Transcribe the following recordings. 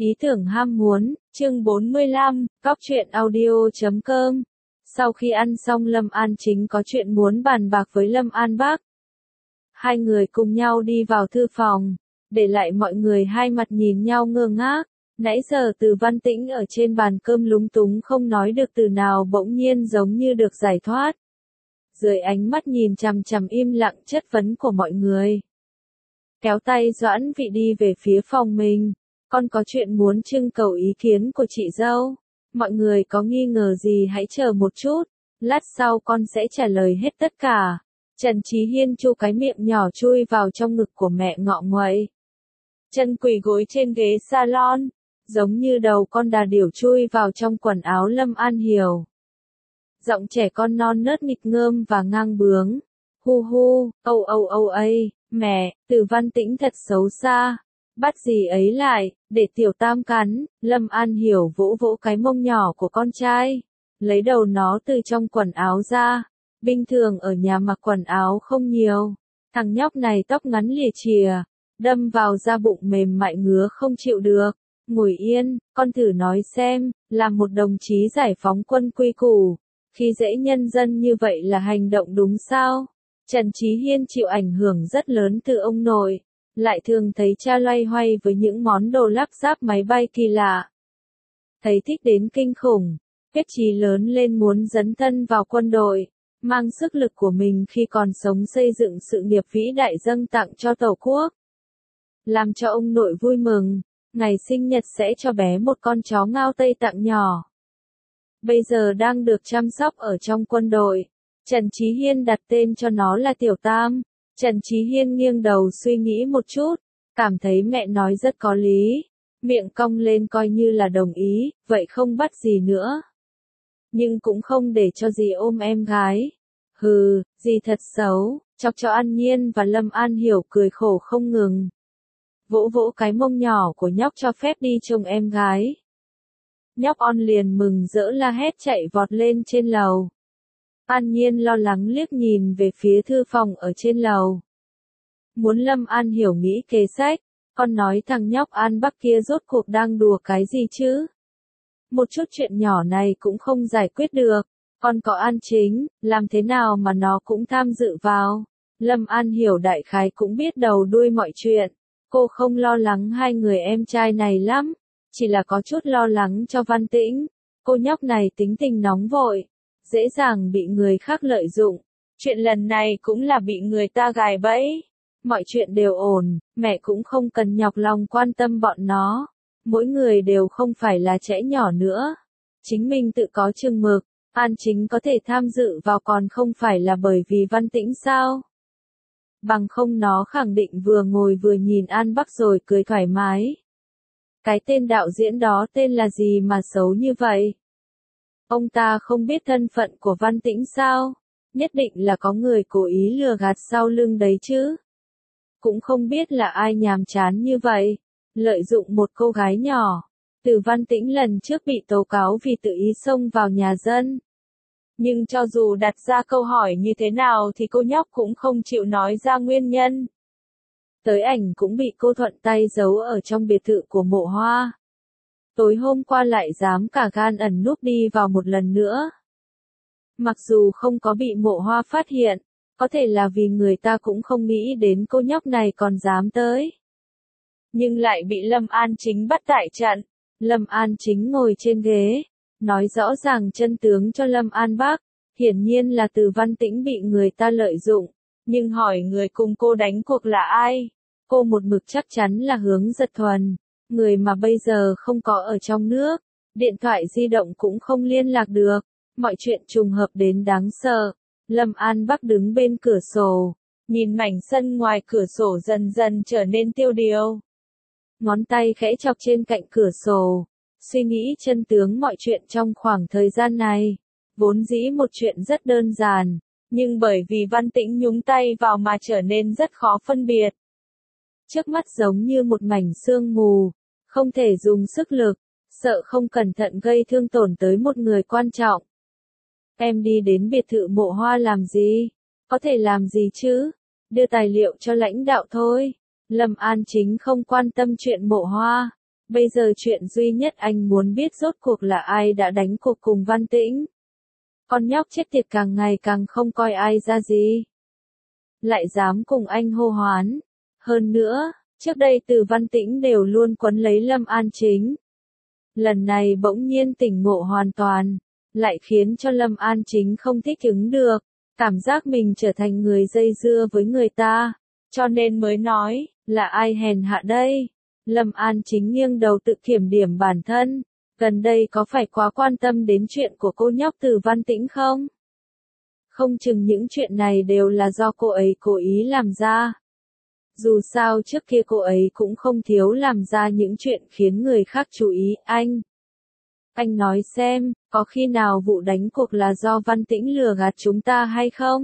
Ý tưởng ham muốn, chương 45, Cóc truyện audio.com. Sau khi ăn xong Lâm An Chính có chuyện muốn bàn bạc với Lâm An Bắc. Hai người cùng nhau đi vào thư phòng, để lại mọi người hai mặt nhìn nhau ngơ ngác. Nãy giờ Từ Văn Tĩnh ở trên bàn cơm lúng túng không nói được từ nào bỗng nhiên giống như được giải thoát. Dưới ánh mắt nhìn chằm chằm im lặng chất vấn của mọi người. Kéo tay Doãn Vị đi về phía phòng mình. Con có chuyện muốn trưng cầu ý kiến của chị dâu. Mọi người có nghi ngờ gì hãy chờ một chút. Lát sau con sẽ trả lời hết tất cả. Trần Chí Hiên chu cái miệng nhỏ chui vào trong ngực của mẹ ngọ nguậy. Chân quỳ gối trên ghế salon. Giống như đầu con đà điểu chui vào trong quần áo Lâm An Hiểu. Giọng trẻ con non nớt nghịch ngợm và ngang bướng. Hu hu, âu âu âu ấy, mẹ, Từ Văn Tĩnh thật xấu xa. Bắt gì ấy lại, để tiểu tam cắn. Lâm An Hiểu vỗ vỗ cái mông nhỏ của con trai. Lấy đầu nó từ trong quần áo ra. Bình thường ở nhà mặc quần áo không nhiều. Thằng nhóc này tóc ngắn lìa chìa. Đâm vào da bụng mềm mại ngứa không chịu được. Ngồi yên, con thử nói xem, làm một đồng chí giải phóng quân quy củ. Khi dễ nhân dân như vậy là hành động đúng sao? Trần Chí Hiên chịu ảnh hưởng rất lớn từ ông nội. Lại thường thấy cha loay hoay với những món đồ lắp ráp máy bay kỳ lạ. Thấy thích đến kinh khủng, quyết chí lớn lên muốn dấn thân vào quân đội, mang sức lực của mình khi còn sống xây dựng sự nghiệp vĩ đại dâng tặng cho Tổ quốc. Làm cho ông nội vui mừng, ngày sinh nhật sẽ cho bé một con chó ngao Tây Tạng nhỏ. Bây giờ đang được chăm sóc ở trong quân đội. Trần Chí Hiên đặt tên cho nó là Tiểu Tam. Trần Chí Hiên nghiêng đầu suy nghĩ một chút, cảm thấy mẹ nói rất có lý. Miệng cong lên coi như là đồng ý, vậy không bắt gì nữa. Nhưng cũng không để cho dì ôm em gái. Hừ, dì thật xấu, chọc cho An Nhiên và Lâm An Hiểu cười khổ không ngừng. Vỗ vỗ cái mông nhỏ của nhóc cho phép đi trông em gái. Nhóc On liền mừng rỡ la hét chạy vọt lên trên lầu. An Nhiên lo lắng liếc nhìn về phía thư phòng ở trên lầu. Muốn Lâm An Hiểu nghĩ kế sách, con nói thằng nhóc An Bắc kia rốt cuộc đang đùa cái gì chứ? Một chút chuyện nhỏ này cũng không giải quyết được, con có An Chính, làm thế nào mà nó cũng tham dự vào? Lâm An Hiểu đại khái cũng biết đầu đuôi mọi chuyện, cô không lo lắng hai người em trai này lắm, chỉ là có chút lo lắng cho Văn Tĩnh, cô nhóc này tính tình nóng vội. Dễ dàng bị người khác lợi dụng. Chuyện lần này cũng là bị người ta gài bẫy. Mọi chuyện đều ổn, mẹ cũng không cần nhọc lòng quan tâm bọn nó. Mỗi người đều không phải là trẻ nhỏ nữa. Chính mình tự có chừng mực, An Chính có thể tham dự vào còn không phải là bởi vì Văn Tĩnh sao? Bằng không nó khẳng định vừa ngồi vừa nhìn An Bắc rồi cười thoải mái. Cái tên đạo diễn đó tên là gì mà xấu như vậy? Ông ta không biết thân phận của Văn Tĩnh sao? Nhất định là có người cố ý lừa gạt sau lưng đấy chứ. Cũng không biết là ai nhàm chán như vậy. Lợi dụng một cô gái nhỏ. Từ Văn Tĩnh lần trước bị tố cáo vì tự ý xông vào nhà dân. Nhưng cho dù đặt ra câu hỏi như thế nào thì cô nhóc cũng không chịu nói ra nguyên nhân. Tới ảnh cũng bị cô thuận tay giấu ở trong biệt thự của Mộ Hoa. Tối hôm qua lại dám cả gan ẩn núp đi vào một lần nữa. Mặc dù không có bị Mộ Hoa phát hiện, có thể là vì người ta cũng không nghĩ đến cô nhóc này còn dám tới. Nhưng lại bị Lâm An Chính bắt tại trận. Lâm An Chính ngồi trên ghế, nói rõ ràng chân tướng cho Lâm An Bắc. Hiển nhiên là Từ Văn Tĩnh bị người ta lợi dụng. Nhưng hỏi người cùng cô đánh cuộc là ai? Cô một mực chắc chắn là Hướng Giật Thuần. Người mà bây giờ không có ở trong nước, điện thoại di động cũng không liên lạc được, mọi chuyện trùng hợp đến đáng sợ. Lâm An Bắc đứng bên cửa sổ, nhìn mảnh sân ngoài cửa sổ dần dần trở nên tiêu điều. Ngón tay khẽ chọc trên cạnh cửa sổ, suy nghĩ chân tướng mọi chuyện trong khoảng thời gian này. Vốn dĩ một chuyện rất đơn giản, nhưng bởi vì Văn Tĩnh nhúng tay vào mà trở nên rất khó phân biệt. Trước mắt giống như một mảnh sương mù. Không thể dùng sức lực, sợ không cẩn thận gây thương tổn tới một người quan trọng. Em đi đến biệt thự Mộ Hoa làm gì? Có thể làm gì chứ? Đưa tài liệu cho lãnh đạo thôi. Lâm An Chính không quan tâm chuyện Mộ Hoa. Bây giờ chuyện duy nhất anh muốn biết rốt cuộc là ai đã đánh cuộc cùng Văn Tĩnh. Con nhóc chết tiệt càng ngày càng không coi ai ra gì. Lại dám cùng anh hô hoán. Hơn nữa, trước đây Từ Văn Tĩnh đều luôn quấn lấy Lâm An Chính. Lần này bỗng nhiên tỉnh ngộ hoàn toàn, lại khiến cho Lâm An Chính không thích ứng được, cảm giác mình trở thành người dây dưa với người ta, cho nên mới nói, là ai hèn hạ đây? Lâm An Chính nghiêng đầu tự kiểm điểm bản thân, gần đây có phải quá quan tâm đến chuyện của cô nhóc Từ Văn Tĩnh không? Không chừng những chuyện này đều là do cô ấy cố ý làm ra. Dù sao trước kia cô ấy cũng không thiếu làm ra những chuyện khiến người khác chú ý. Anh nói xem, có khi nào vụ đánh cuộc là do Văn Tĩnh lừa gạt chúng ta hay không?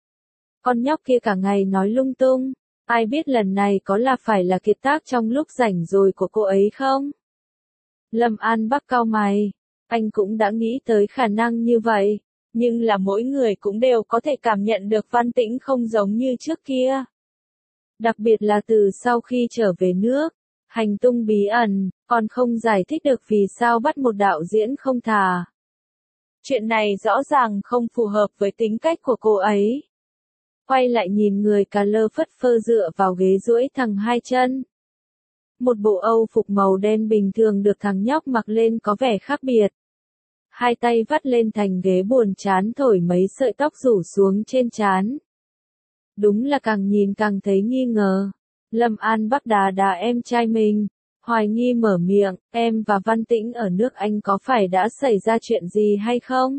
Con nhóc kia cả ngày nói lung tung, ai biết lần này có phải là kiệt tác trong lúc rảnh rỗi của cô ấy không? Lâm An Bắc cau mày, anh cũng đã nghĩ tới khả năng như vậy, nhưng là mỗi người cũng đều có thể cảm nhận được Văn Tĩnh không giống như trước kia. Đặc biệt là từ sau khi trở về nước, hành tung bí ẩn, còn không giải thích được vì sao bắt một đạo diễn không thả. Chuyện này rõ ràng không phù hợp với tính cách của cô ấy. Quay lại nhìn người cà lơ phất phơ dựa vào ghế duỗi thẳng hai chân. Một bộ Âu phục màu đen bình thường được thằng nhóc mặc lên có vẻ khác biệt. Hai tay vắt lên thành ghế buồn chán thổi mấy sợi tóc rủ xuống trên trán. Đúng là càng nhìn càng thấy nghi ngờ. Lâm An Bắc đà đà em trai mình, hoài nghi mở miệng, em và Văn Tĩnh ở nước Anh có phải đã xảy ra chuyện gì hay không?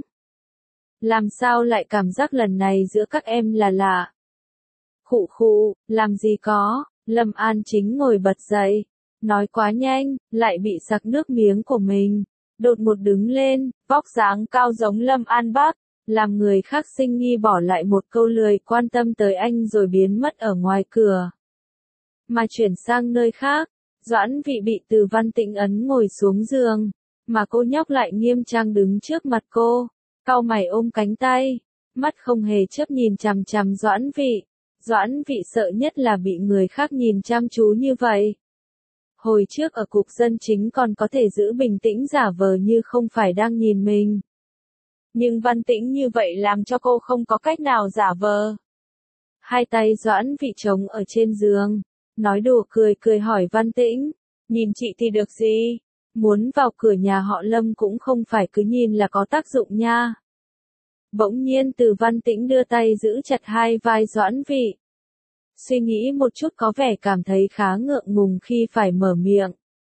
Làm sao lại cảm giác lần này giữa các em là lạ? Khụ khụ, làm gì có, Lâm An Chính ngồi bật dậy, nói quá nhanh, lại bị sặc nước miếng của mình, đột ngột đứng lên, vóc dáng cao giống Lâm An Bắc, làm người khác sinh nghi bỏ lại một câu lười quan tâm tới anh rồi biến mất ở ngoài cửa. Mà chuyển sang nơi khác, Doãn Vị bị Từ Văn Tĩnh ấn ngồi xuống giường, mà cô nhóc lại nghiêm trang đứng trước mặt cô, cau mày ôm cánh tay, mắt không hề chớp nhìn chằm chằm Doãn Vị. Doãn Vị sợ nhất là bị người khác nhìn chăm chú như vậy. Hồi trước ở cục dân chính còn có thể giữ bình tĩnh giả vờ như không phải đang nhìn mình. Nhưng Văn Tĩnh như vậy làm cho cô không có cách nào giả vờ. Hai tay Doãn Vị trống ở trên giường, nói đùa cười cười hỏi Văn Tĩnh, nhìn chị thì được gì? Muốn vào cửa nhà họ Lâm cũng không phải cứ nhìn là có tác dụng nha. Bỗng nhiên Từ Văn Tĩnh đưa tay giữ chặt hai vai Doãn Vị. Suy nghĩ một chút có vẻ cảm thấy khá ngượng ngùng khi phải mở miệng.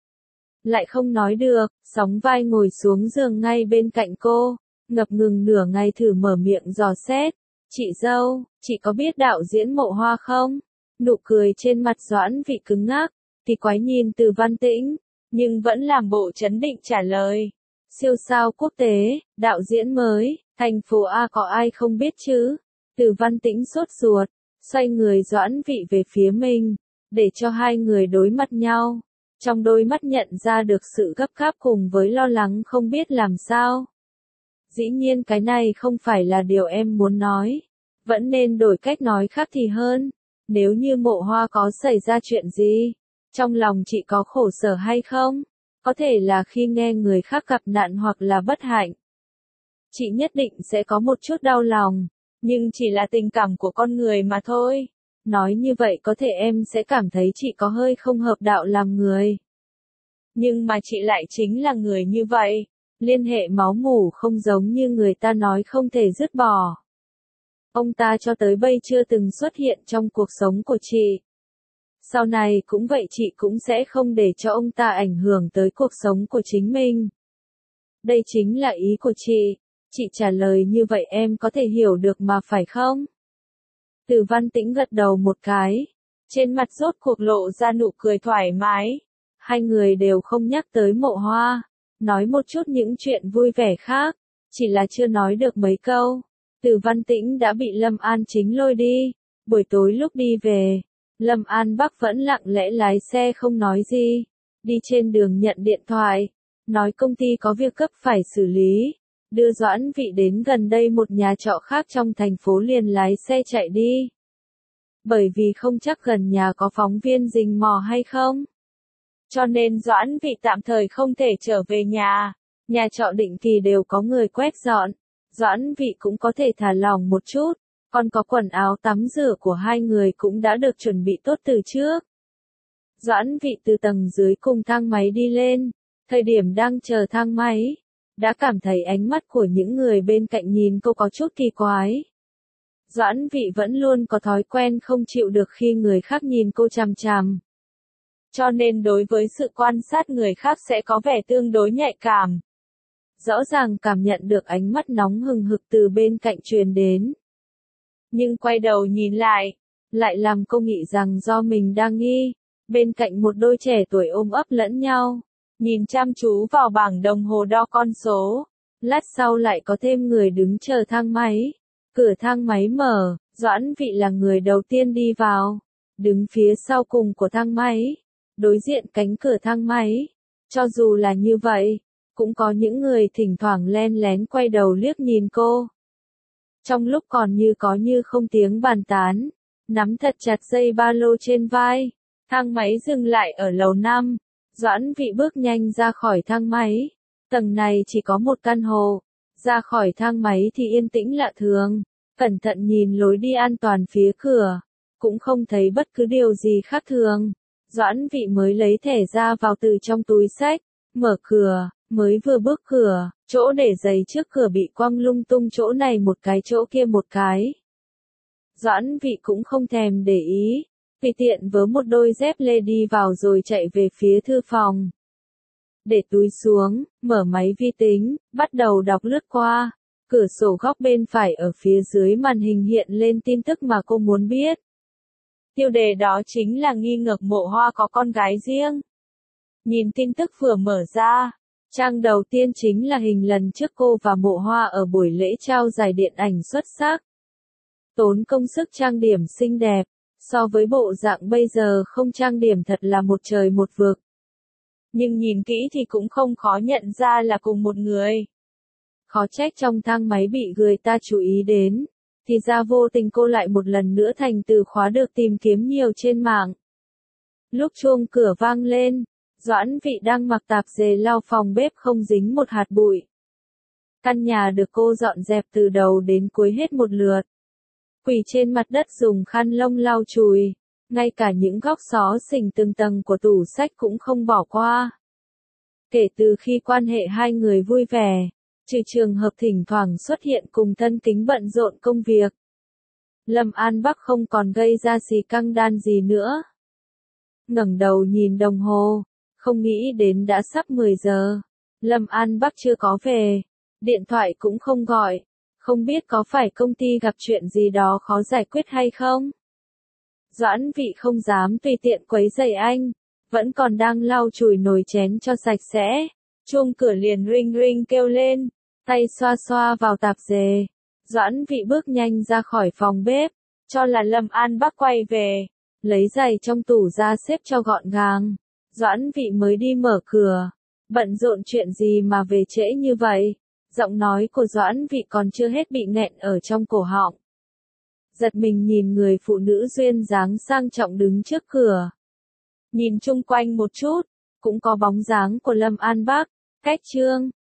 Lại không nói được, sóng vai ngồi xuống giường ngay bên cạnh cô, ngập ngừng nửa ngày thử mở miệng dò xét. Chị dâu, chị có biết đạo diễn Mộ Hoa không? Nụ cười trên mặt Doãn Vị cứng ngắc, thì quái nhìn Từ Văn Tĩnh, nhưng vẫn làm bộ trấn định trả lời. Siêu sao quốc tế, đạo diễn mới, thành phố A có ai không biết chứ? Từ Văn Tĩnh sốt ruột, xoay người Doãn Vị về phía mình, để cho hai người đối mặt nhau. Trong đôi mắt nhận ra được sự gấp gáp cùng với lo lắng không biết làm sao. Dĩ nhiên cái này không phải là điều em muốn nói. Vẫn nên đổi cách nói khác thì hơn. Nếu như Mộ Hoa có xảy ra chuyện gì, trong lòng chị có khổ sở hay không? Có thể là khi nghe người khác gặp nạn hoặc là bất hạnh. Chị nhất định sẽ có một chút đau lòng, nhưng chỉ là tình cảm của con người mà thôi. Nói như vậy có thể em sẽ cảm thấy chị có hơi không hợp đạo làm người. Nhưng mà chị lại chính là người như vậy. Liên hệ máu mủ không giống như người ta nói không thể dứt bỏ. Ông ta cho tới bây chưa từng xuất hiện trong cuộc sống của chị. Sau này cũng vậy chị cũng sẽ không để cho ông ta ảnh hưởng tới cuộc sống của chính mình. Đây chính là ý của chị. Chị trả lời như vậy em có thể hiểu được mà phải không? Từ Văn Tĩnh gật đầu một cái. Trên mặt rốt cuộc lộ ra nụ cười thoải mái. Hai người đều không nhắc tới Mộ Hoa. Nói một chút những chuyện vui vẻ khác. Chỉ là chưa nói được mấy câu. Từ Văn Tĩnh đã bị Lâm An Chính lôi đi. Buổi tối lúc đi về, Lâm An Bắc vẫn lặng lẽ lái xe không nói gì. Đi trên đường nhận điện thoại. Nói công ty có việc cấp phải xử lý. Đưa Doãn Vị đến gần đây một nhà trọ khác trong thành phố liền lái xe chạy đi. Bởi vì không chắc gần nhà có phóng viên rình mò hay không. Cho nên Doãn Vị tạm thời không thể trở về nhà. Nhà trọ định kỳ đều có người quét dọn. Doãn Vị cũng có thể thả lỏng một chút. Còn có quần áo tắm rửa của hai người cũng đã được chuẩn bị tốt từ trước. Doãn Vị từ tầng dưới cùng thang máy đi lên. Thời điểm đang chờ thang máy, đã cảm thấy ánh mắt của những người bên cạnh nhìn cô có chút kỳ quái. Doãn Vị vẫn luôn có thói quen không chịu được khi người khác nhìn cô chằm chằm. Cho nên đối với sự quan sát người khác sẽ có vẻ tương đối nhạy cảm. Rõ ràng cảm nhận được ánh mắt nóng hừng hực từ bên cạnh truyền đến. Nhưng quay đầu nhìn lại làm cô nghĩ rằng do mình đang nghi. Bên cạnh một đôi trẻ tuổi ôm ấp lẫn nhau, nhìn chăm chú vào bảng đồng hồ đo con số. Lát sau lại có thêm người đứng chờ thang máy. Cửa thang máy mở, Doãn Vị là người đầu tiên đi vào. Đứng phía sau cùng của thang máy, đối diện cánh cửa thang máy. Cho dù là như vậy, cũng có những người thỉnh thoảng len lén quay đầu liếc nhìn cô. Trong lúc còn như có như không tiếng bàn tán, nắm thật chặt dây ba lô trên vai, thang máy dừng lại ở lầu 5. Doãn Vị bước nhanh ra khỏi thang máy. Tầng này chỉ có một căn hộ. Ra khỏi thang máy thì yên tĩnh lạ thường. Cẩn thận nhìn lối đi an toàn phía cửa, cũng không thấy bất cứ điều gì khác thường. Doãn Vị mới lấy thẻ ra vào từ trong túi xách, mở cửa, mới vừa bước cửa, chỗ để giày trước cửa bị quăng lung tung, chỗ này một cái chỗ kia một cái. Doãn Vị cũng không thèm để ý, tùy tiện vớ một đôi dép lê đi vào rồi chạy về phía thư phòng. Để túi xuống, mở máy vi tính, bắt đầu đọc lướt qua. Cửa sổ góc bên phải ở phía dưới màn hình hiện lên tin tức mà cô muốn biết. Tiêu đề đó chính là nghi ngờ Mộ Hoa có con gái riêng. Nhìn tin tức vừa mở ra, trang đầu tiên chính là hình lần trước cô và Mộ Hoa ở buổi lễ trao giải điện ảnh xuất sắc. Tốn công sức trang điểm xinh đẹp, so với bộ dạng bây giờ không trang điểm thật là một trời một vực. Nhưng nhìn kỹ thì cũng không khó nhận ra là cùng một người. Khó trách trong thang máy bị người ta chú ý đến, thì ra vô tình cô lại một lần nữa thành từ khóa được tìm kiếm nhiều trên mạng. Lúc chuông cửa vang lên, Doãn Vị đang mặc tạp dề lau phòng bếp không dính một hạt bụi. Căn nhà được cô dọn dẹp từ đầu đến cuối hết một lượt. Quỳ trên mặt đất dùng khăn lông lau chùi, ngay cả những góc xó xỉnh từng tầng của tủ sách cũng không bỏ qua. Kể từ khi quan hệ hai người vui vẻ, trừ trường hợp thỉnh thoảng xuất hiện cùng thân kính bận rộn công việc, Lâm An Bắc không còn gây ra xì căng đan gì nữa. Ngẩng đầu nhìn đồng hồ, không nghĩ đến đã sắp 10 giờ. Lâm An Bắc chưa có về, điện thoại cũng không gọi, không biết có phải công ty gặp chuyện gì đó khó giải quyết hay không. Doãn Vị không dám tùy tiện quấy rầy anh, vẫn còn đang lau chùi nồi chén cho sạch sẽ. Chuông cửa liền ring ring kêu lên, tay xoa xoa vào tạp dề. Doãn Vị bước nhanh ra khỏi phòng bếp, cho là Lâm An Bắc quay về, lấy giày trong tủ ra xếp cho gọn gàng. Doãn Vị mới đi mở cửa, bận rộn chuyện gì mà về trễ như vậy? Giọng nói của Doãn Vị còn chưa hết bị nghẹn ở trong cổ họng. Giật mình nhìn người phụ nữ duyên dáng sang trọng đứng trước cửa. Nhìn chung quanh một chút, cũng có bóng dáng của Lâm An Bắc, cách Trương,